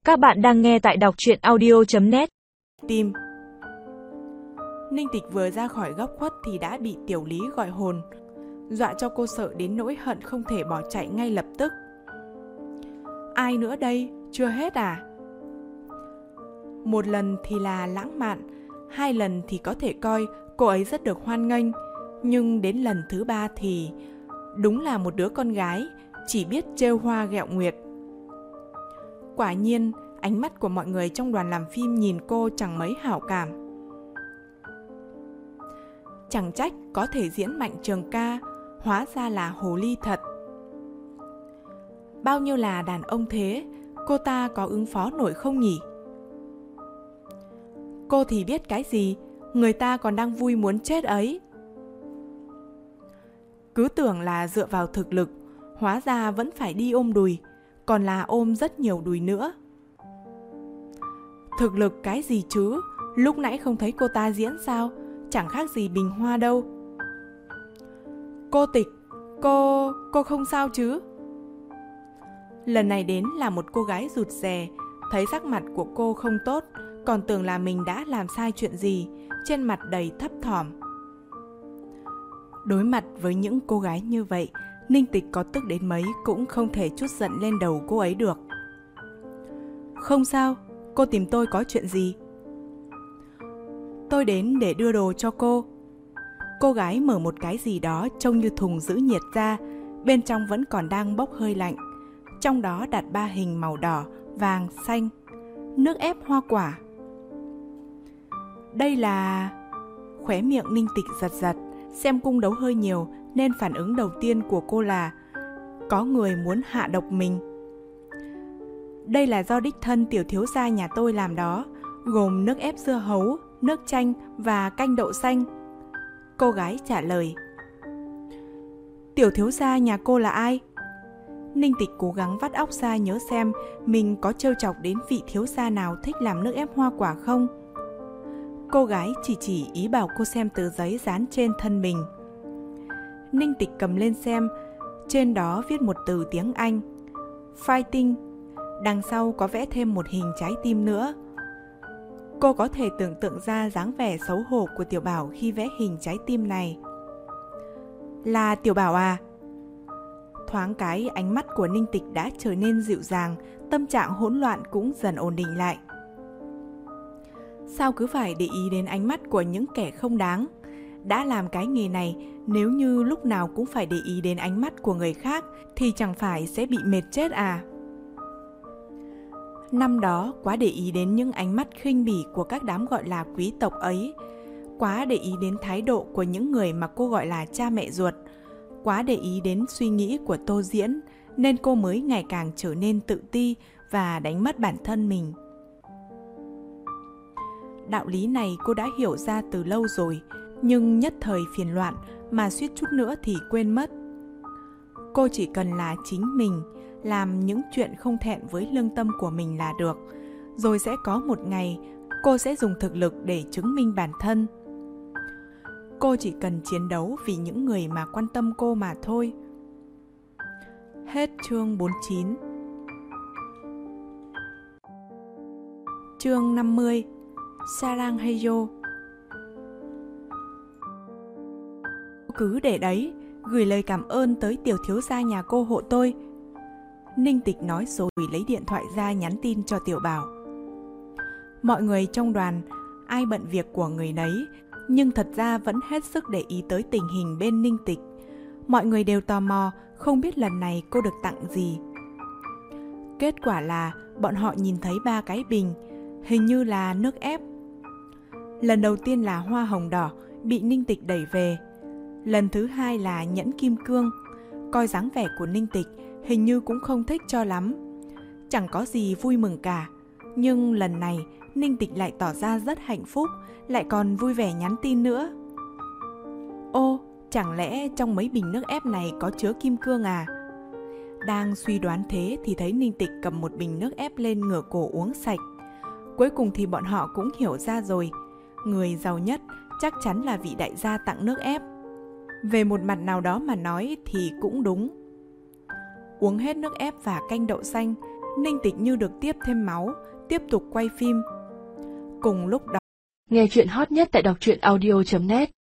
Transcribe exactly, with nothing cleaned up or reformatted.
Các bạn đang nghe tại đọc truyện audio chấm net. Tim. Ninh Tịch vừa ra khỏi góc khuất thì đã bị Tiểu Lý gọi hồn, dọa cho cô sợ đến nỗi hận không thể bỏ chạy ngay lập tức. Ai nữa đây? Chưa hết à? Một lần thì là lãng mạn, hai lần thì có thể coi cô ấy rất được hoan nghênh, nhưng đến lần thứ ba thì đúng là một đứa con gái chỉ biết trêu hoa ghẹo nguyệt. Quả nhiên, ánh mắt của mọi người trong đoàn làm phim nhìn cô chẳng mấy hảo cảm. Chẳng trách có thể diễn Mạnh Trường Ca, hóa ra là hồ ly thật. Bao nhiêu là đàn ông thế, cô ta có ứng phó nổi không nhỉ? Cô thì biết cái gì, người ta còn đang vui muốn chết ấy. Cứ tưởng là dựa vào thực lực, hóa ra vẫn phải đi ôm đùi, còn là ôm rất nhiều đùi nữa. Thực lực cái gì chứ, lúc nãy không thấy cô ta diễn sao, chẳng khác gì Bình Hoa đâu. Cô Tịch, cô... cô không sao chứ? Lần này đến là một cô gái rụt rè, thấy sắc mặt của cô không tốt, còn tưởng là mình đã làm sai chuyện gì, trên mặt đầy thấp thỏm. Đối mặt với những cô gái như vậy, Ninh Tịch có tức đến mấy cũng không thể trút giận lên đầu cô ấy được. Không sao, cô tìm tôi có chuyện gì? Tôi đến để đưa đồ cho cô. Cô gái mở một cái gì đó trông như thùng giữ nhiệt ra, bên trong vẫn còn đang bốc hơi lạnh. Trong đó đặt ba hình màu đỏ, vàng, xanh, nước ép hoa quả. Đây là... Khóe miệng Ninh Tịch giật giật, xem cung đấu hơi nhiều nên phản ứng đầu tiên của cô là có người muốn hạ độc mình. Đây là do đích thân tiểu thiếu gia nhà tôi làm đó, gồm nước ép dưa hấu, nước chanh và canh đậu xanh. Cô gái trả lời. Tiểu thiếu gia nhà cô là ai? Ninh Tịch cố gắng vắt óc ra nhớ xem mình có trêu chọc đến vị thiếu gia nào thích làm nước ép hoa quả không. Cô gái chỉ chỉ ý bảo cô xem tờ giấy dán trên thân mình. Ninh Tịch cầm lên xem, trên đó viết một từ tiếng Anh, Fighting, đằng sau có vẽ thêm một hình trái tim nữa. Cô có thể tưởng tượng ra dáng vẻ xấu hổ của Tiểu Bảo khi vẽ hình trái tim này. Là Tiểu Bảo à? Thoáng cái ánh mắt của Ninh Tịch đã trở nên dịu dàng, tâm trạng hỗn loạn cũng dần ổn định lại. Sao cứ phải để ý đến ánh mắt của những kẻ không đáng? Đã làm cái nghề này, nếu như lúc nào cũng phải để ý đến ánh mắt của người khác thì chẳng phải sẽ bị mệt chết à? Năm đó quá để ý đến những ánh mắt khinh bỉ của các đám gọi là quý tộc ấy, quá để ý đến thái độ của những người mà cô gọi là cha mẹ ruột, quá để ý đến suy nghĩ của Tô Diễn, nên cô mới ngày càng trở nên tự ti và đánh mất bản thân mình. Đạo lý này cô đã hiểu ra từ lâu rồi, nhưng nhất thời phiền loạn mà suýt chút nữa thì quên mất. Cô chỉ cần là chính mình, làm những chuyện không thẹn với lương tâm của mình là được, rồi sẽ có một ngày cô sẽ dùng thực lực để chứng minh bản thân. Cô chỉ cần chiến đấu vì những người mà quan tâm cô mà thôi. Hết chương bốn mươi chín. Chương năm mươi. Sarang Heyo. Cứ để đấy, gửi lời cảm ơn tới tiểu thiếu gia nhà cô hộ tôi. Ninh Tịch nói rồi lấy điện thoại ra nhắn tin cho Tiểu Bảo. Mọi người trong đoàn, ai bận việc của người nấy, nhưng thật ra vẫn hết sức để ý tới tình hình bên Ninh Tịch. Mọi người đều tò mò, không biết lần này cô được tặng gì. Kết quả là bọn họ nhìn thấy ba cái bình, hình như là nước ép. Lần đầu tiên là hoa hồng đỏ, bị Ninh Tịch đẩy về. Lần thứ hai là nhẫn kim cương. Coi dáng vẻ của Ninh Tịch, hình như cũng không thích cho lắm. Chẳng có gì vui mừng cả. Nhưng lần này, Ninh Tịch lại tỏ ra rất hạnh phúc, lại còn vui vẻ nhắn tin nữa. Ô, chẳng lẽ trong mấy bình nước ép này có chứa kim cương à? Đang suy đoán thế thì thấy Ninh Tịch cầm một bình nước ép lên ngửa cổ uống sạch. Cuối cùng thì bọn họ cũng hiểu ra rồi. Người giàu nhất chắc chắn là vị đại gia tặng nước ép. Về một mặt nào đó mà nói thì cũng đúng. Uống hết nước ép và canh đậu xanh, Ninh Tịch như được tiếp thêm máu, tiếp tục quay phim. Cùng lúc đó, Nghe chuyện hot nhất tại đọc truyện audio chấm net.